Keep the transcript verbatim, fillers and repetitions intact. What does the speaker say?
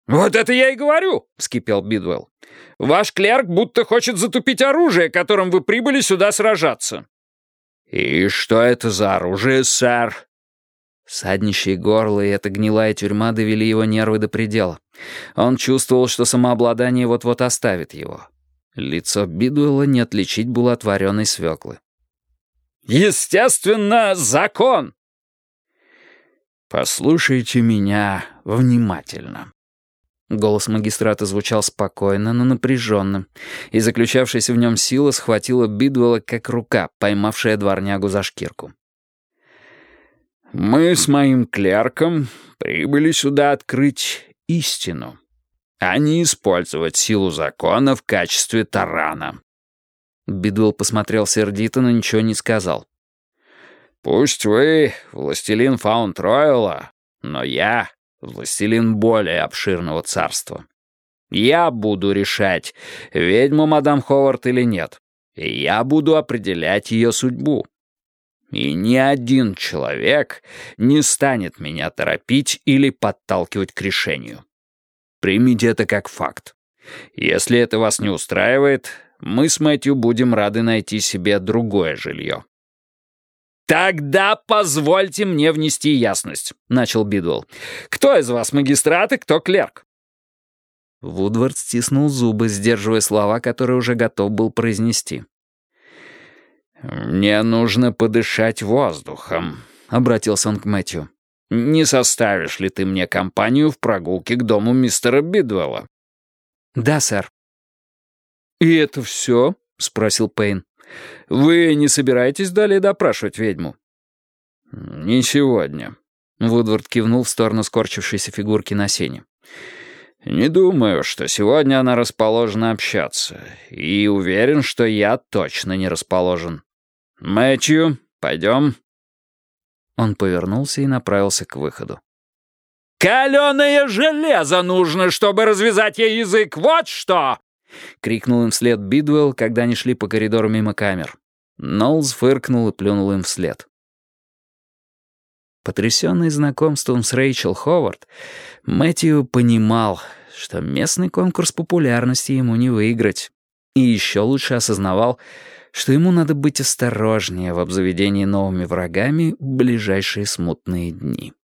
«Вот это я и говорю», — вскипел Бидуэлл. «Ваш клерк будто хочет затупить оружие, которым вы прибыли сюда сражаться». «И что это за оружие, сэр?» Саднищее горло и эта гнилая тюрьма довели его нервы до предела. Он чувствовал, что самообладание вот-вот оставит его. Лицо Бидуэлла не отличить было от вареной свеклы. «Естественно, закон!» «Послушайте меня внимательно». Голос магистрата звучал спокойно, но напряженно, и заключавшаяся в нем сила схватила Бидуэлла как рука, поймавшая дворнягу за шкирку. «Мы с моим клерком прибыли сюда открыть истину, а не использовать силу закона в качестве тарана». Бидуэлл посмотрел сердито, но ничего не сказал. «Пусть вы властелин Фаунд-Ройла, но я властелин более обширного царства. Я буду решать, ведьма мадам Ховард или нет, и я буду определять ее судьбу. И ни один человек не станет меня торопить или подталкивать к решению. Примите это как факт. Если это вас не устраивает, мы с Мэтью будем рады найти себе другое жилье». «Тогда позвольте мне внести ясность», — начал Бидуэлл. «Кто из вас магистрат и кто клерк?» Вудвард стиснул зубы, сдерживая слова, которые уже готов был произнести. «Мне нужно подышать воздухом», — обратился он к Мэтью. «Не составишь ли ты мне компанию в прогулке к дому мистера Бидуэлла?» «Да, сэр». «И это все?» — спросил Пейн. «Вы не собираетесь далее допрашивать ведьму?» «Не сегодня», — Вудвард кивнул в сторону скорчившейся фигурки на сене. «Не думаю, что сегодня она расположена общаться, и уверен, что я точно не расположен. Мэтью, пойдем». Он повернулся и направился к выходу. «Каленое железо нужно, чтобы развязать ей язык, вот что!» — крикнул им вслед Бидуэлл, когда они шли по коридору мимо камер. Ноулз фыркнул и плюнул им вслед. Потрясенный знакомством с Рэйчел Ховард, Мэтью понимал, что местный конкурс популярности ему не выиграть. И еще лучше осознавал, что ему надо быть осторожнее в обзаведении новыми врагами в ближайшие смутные дни.